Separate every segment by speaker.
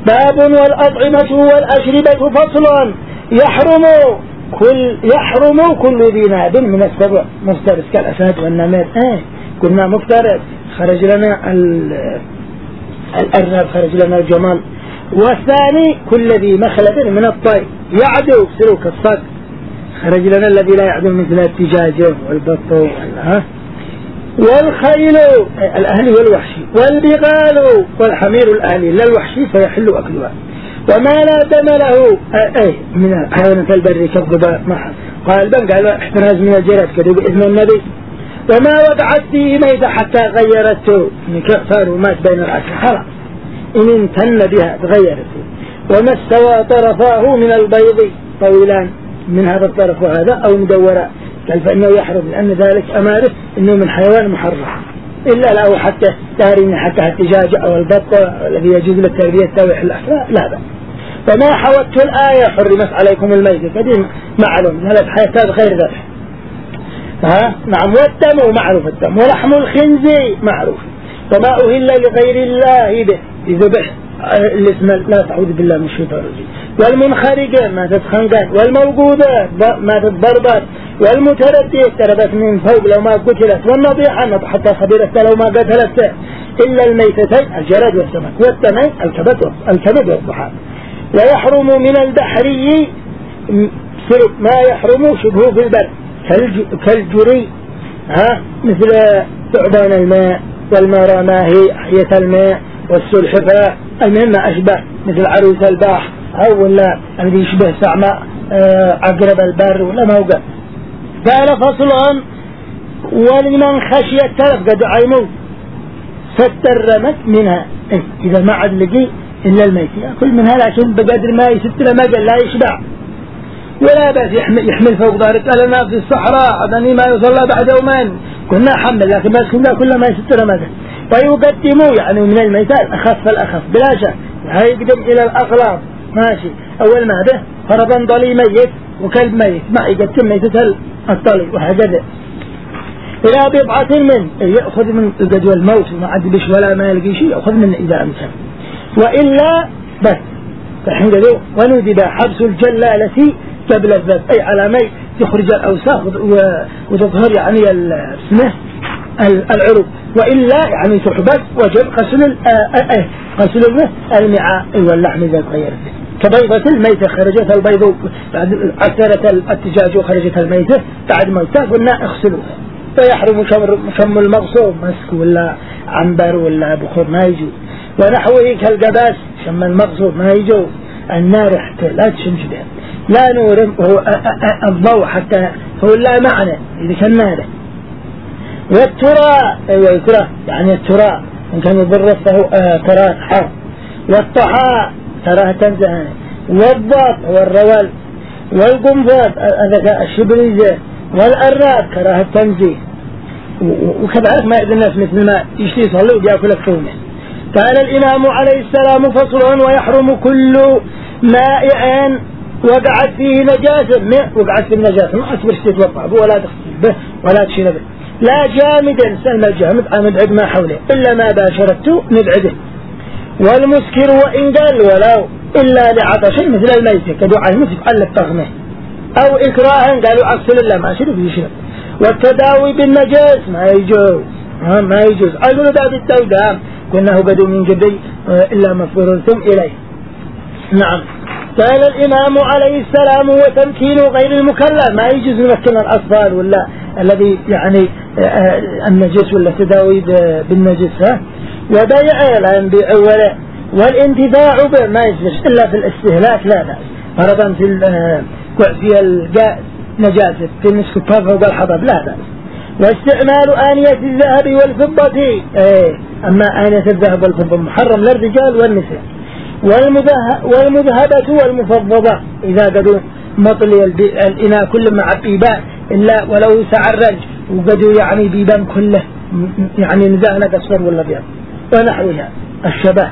Speaker 1: باب والأطعمة والأشربة فصل. يحرم كل ذي ناب من السبع مفترس كالأسد والنمر. كنا مفترس خرج لنا الأرنب، خرج لنا الجمل. والثاني كل ذي مخلب من الطير يعدو سلوك الصد، خرج لنا الذي لا يعدو مثل الدجاج والبط والخيل الأهلي والوحشي والبغال والحمير الأهلي لا الوحشي فيحل أكلها. وما لا دم له من حيوانات البر كالضباء قال قال احتراز من الجراد كذو بإذن النبي. وما وقعت فيه ميتة حتى غيرته صار ومات بين العسل خلاص إن امتن بها تغيرته. وما استوى طرفاه من البيض طويلان من هذا الطرف وهذا أو مدورة قال فإنه يحرم لأن ذلك أماره إنه من حيوان محرم إلا له حتى تارين حتى الدجاج أو البط الذي يجوز للتربية تاويح الأحلاء لا بأس. وما حوته الآية حرمت عليكم الميتة قديم معلوم هذا حياة غير ذبح. نعم. والدم معروف الدم ولحم الخنزير معروف. وما أهل لغير الله به يذبح الاسم لا تعوذ بالله من الشيطان الرجيم. والمنخرقة ما تتخنقات والموقودة ما تتضربات والمتردية تربت من فوق لو ما قتلت والنضيحة حتى خبرت لو ما قتلت إلا الميتتين الجراد والسمك والتمين الكبد والضحى. ويحرم من البحري ما يحرم شبهه في البر كالجري مثل ثعبان الماء والمراماهي حية الماء والسلحفاة المهم ما أشبه مثل عروس البحر أو ولا الذي يشبه سعماء عقرب البر ولا موقع. قال فصل. ولمن خشي التلف قد عيموا فترمت منها إذا ما عاد لقي إلا الميت يأكل منها لكن بقدر ما يستر ما قال لا يشبع ولا بس يحمل فوق ظهرك لنا في الصحراء أظني ما يصلى بعد يومين كنا حمل لكن بس كنا كل ما يستر ماذا. ويقدموا يعني من الميتات أخف الأخف بلا شك يقدم إلى الأغلاظ ماشي. أول ما به فرضا ضلي ميت وكلب ميت ما يقدم ميتة الطلي وهكذا إلى بضعة من يأخذ من الجدول الموت وما عاد بش ولا ما يلقي شيء يأخذ من إذا أمكن وإلا بس فحين ذو وندب حبس الجلالة قبل الذات أي علامي تخرج الأوساخ وتظهر يعني اسمه العروق وإلا يعني تحبس وجب غسل المعاء واللحم إذا تغيرت كبيضة الميتة خرجت البيض بعد عثرت الدجاج وخرجت الميتة بعد موتها قلنا اغسلوها. فيحرم شم المغصوب مسك ولا عنبر ولا بخور ما يجوز. ونحوه كالقباس شم المغصوب ما يجوز. النار حتى لا تشمش بها لا نور هو الضوء حتى هو لا معنى إذا كان نار. والتراء يكره يعني التراء إن كان يضر فهو تراء حار. والطحاء تراه تنزهن. والضاد هو الروال. والقنفذ الذكاء الشبريزة. والأراد كراه التنزيه. وكذلك ما إذن الناس مثل ما يشتي يصلي ويأكل الثومة. قال الإمام عليه السلام فصل. ويحرم كل مائع وقعت فيه نجاسة وقعت في النجاسة ما أصبر تتوقع به ولا تغسل به ولا تشيل به لا جامدا سلم الجامد نبعد ما حوله إلا ما باشرته نبعده. والمسكر وإن قال ولو إلا لعطش مثل الميت كدعاء المسك على التغمه أو إكراها قالوا أغسل الله ما شرب يشرب. والتداوي بالنجاس ما يجوز أقول ذات التودام كنه بدو من جدي إلا مفررتم إليه. نعم. قال الإمام عليه السلام وتمكين غير المكلف ما يجوز نمكن الأطفال ولا الذي يعني النجس ولا تداوي بالنجس وبيع لا ينبيع ولا والانتفاع به ما يجوز إلا في الاستهلاك لا بأس فرضا في الجاء نجاسة في النسك فوق الحضب لا بأس. واستعمال آنية الذهب والفضة أما آنية الذهب والفضة محرم للرجال والنساء. والمذهبة والمفضضة إذا قدوا مطلي الإناء كل مع بيبان إلا ولو سعرج وقدوا يعني بيبان كله يعني نزاهنا أصفر ولا بيض ونحوها الشبه.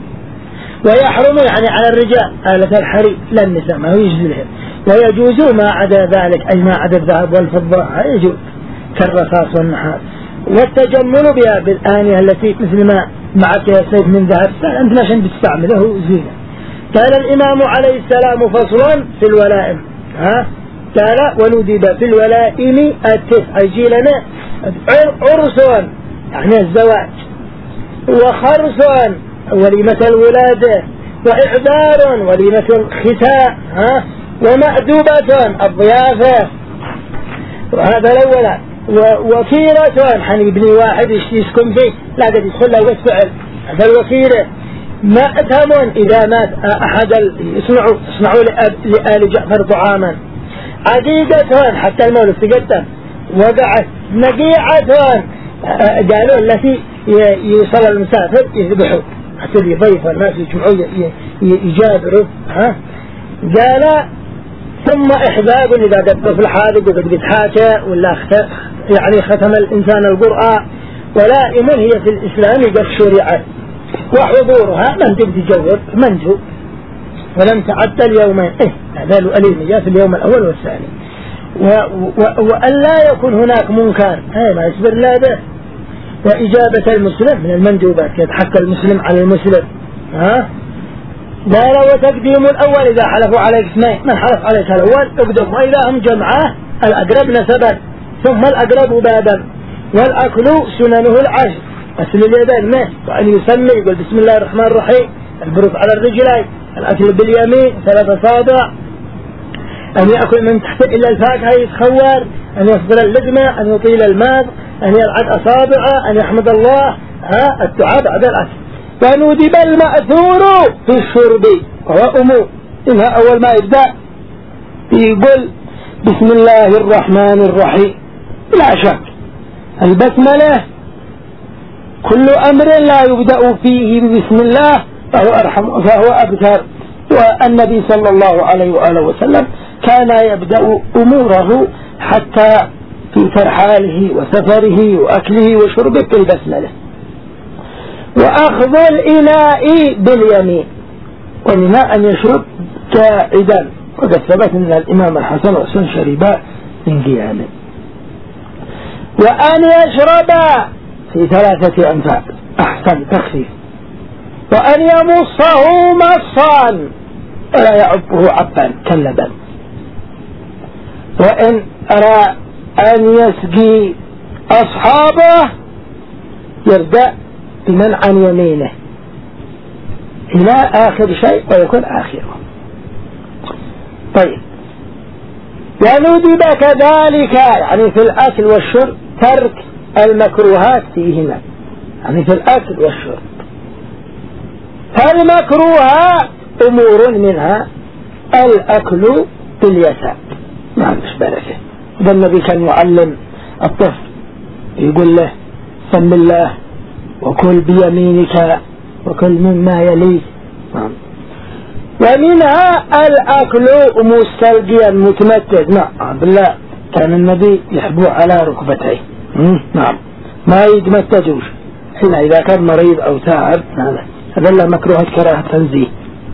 Speaker 1: ويحرم يعني على الرجال آلة الحرير لا النساء ما هو يجوز لهم. ويجوز ما عدا ذلك أي ما عدا الذهب والفضة يجوز كالرصاص والنحاس. والتجمل بها بالآنية التي مثل ما معك يا سيف من ذهب أنت عشان تستعمله زينة قال الإمام عليه السلام فصل في الولائم. قال وندب في الولائم أي لنا عرس يعني الزواج، وخرس وليمة الولادة، وإحضار وليمة الختاء، ومأدوبة الضيافة، وهذا الأول. ووكيلة حني ابن واحد يسكن فيه لا قد يدخل له بس فعل، هذا الوكيلة. مأتم إذا مات أحد يصنعوا لآل جعفر طعاما. عقيقة حتى المولد تقدم. وقعت نقيعة قالوا التي يوصل المسافر يذبحوا حتى يضيف الناس يجمعوا يجابروا. قال ثم إحباب إذا قد في الحادق وقد بتحاكى ولا يعني ختم الإنسان القرآن. ولائم هي في الإسلام قد شرعت، وحضورها من تتجوز منجو ولم تعد اليومين. هذا الأليم جاء في اليوم الأول والثاني. وأن لا يكون هناك منكر ما يصبر لا به. وإجابة المسلم من المندوبات يتحكى المسلم على المسلم. قال وتقديم الأول إذا حلفوا عليك اثنين، من حلف عليك الأول اقدم، وإذا هم جمعه الأقرب نسبا ثم الأقرب بابا. والأكل سننه العشر، غسل اليدين منه، وأن يسمي يقول بسم الله الرحمن الرحيم، البروف على الرجلين، الأكل باليمين 3 أصابع، أن يأكل من تحت إلا الفاكهة يتخور، أن يصدر اللقمة، أن يطيل الماء، أن يلعب أصابعه، أن يحمد الله. الدعاء بعد الأكل. وندب المأثور في الشرب وهو أمور. إنها أول ما يبدأ يقول بسم الله الرحمن الرحيم لا شك. البسملة كل أمر لا يبدأ فيه بسم الله فهو أرحم فهو أبتر. والنبي صلى الله عليه وآله وسلم كان يبدأ أموره حتى في ترحاله وسفره وأكله وشربه بالبسملة. وأخذ الإناء باليمين، ومنها أن يشرب قاعدا، وقد ثبت أن الإمام الحسن والحسين شربا من قيامه. وأن يشرب في 3 أنفاس أحسن تخفيف. وأن يمصه مصا ولا يعبه عبا كاللبن. وإن أرى أن يسقي أصحابه يبدأ بمن عن يمينه إلى آخر شيء ويكون آخره. طيب وندب كذلك يعني في الأكل والشرب ترك المكروهات فيهما، يعني في الأكل والشرب. فالمكروهات أمور منها الأكل باليسار ما عندش بركة. ده النبي كان يعلم الطفل يقول له سم الله وكل بيمينك وكل مما يليك. ومنها الأكل مستلقيا متمتد. نعم بالله كان النبي يحبو على ركبتيه. نعم ما يتمتجوش حين إذا كان مريض أو تعب. هذا لا مكروه كراهة تنزيه.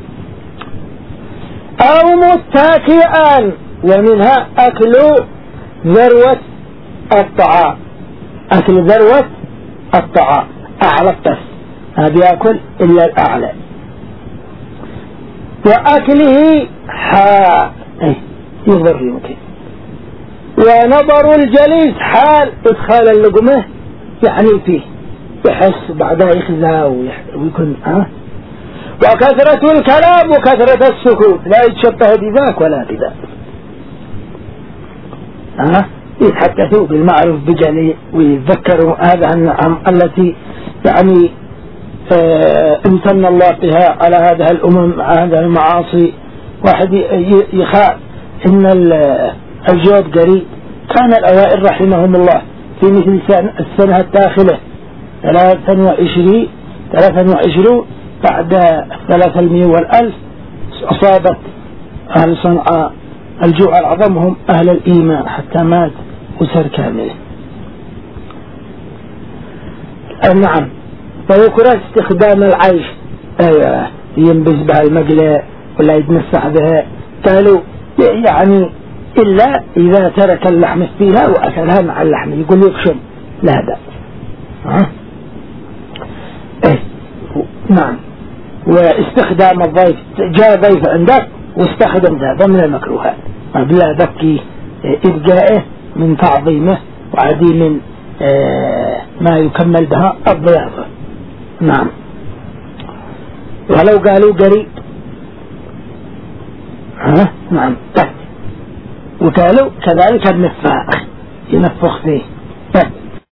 Speaker 1: أو متكئا. ومنها أكل ذروة الطعام، أكل ذروة الطعام أعلى الطف ما بيأكل إلا الأعلى. وأكله حال يضر يمكن. ونظر الجليس حال إدخال اللقمة يعني فيه يحس بعدها يخزى ويكون وكثرة الكلام وكثرة السكوت لا يتشبه بذاك ولا بذاك. يتحدثوا بالمعروف بجلي ويتذكروا هذا النعم التي يعني امتن الله بها على هذه الأمم هذه المعاصي. واحد يخاف إن الجواب قريب. كان الأوائل رحمهم الله في مثل السنة الداخلة 23 بعد 300 والألف أصابت أهل صنعاء الجوع العظم هم أهل الإيمان حتى مات أسر كاملة. نعم. ويكره استخدام العيش ينبز بها المقلة ولا يتمسح بها. قالوا يعني إلا إذا ترك اللحم فيها وأكلها مع اللحم يقول يكشم لا بأس. نعم. واستخدام الضيف، جاء ضيف عندك واستخدم ذا من المكروهات، بلا بكي إبقائه من تعظيمه وعديم ما يكمل بها الضيافة. نعم. ولو قالوا قريب نعم وقالوا كذلك النفاخ ينفخ فيه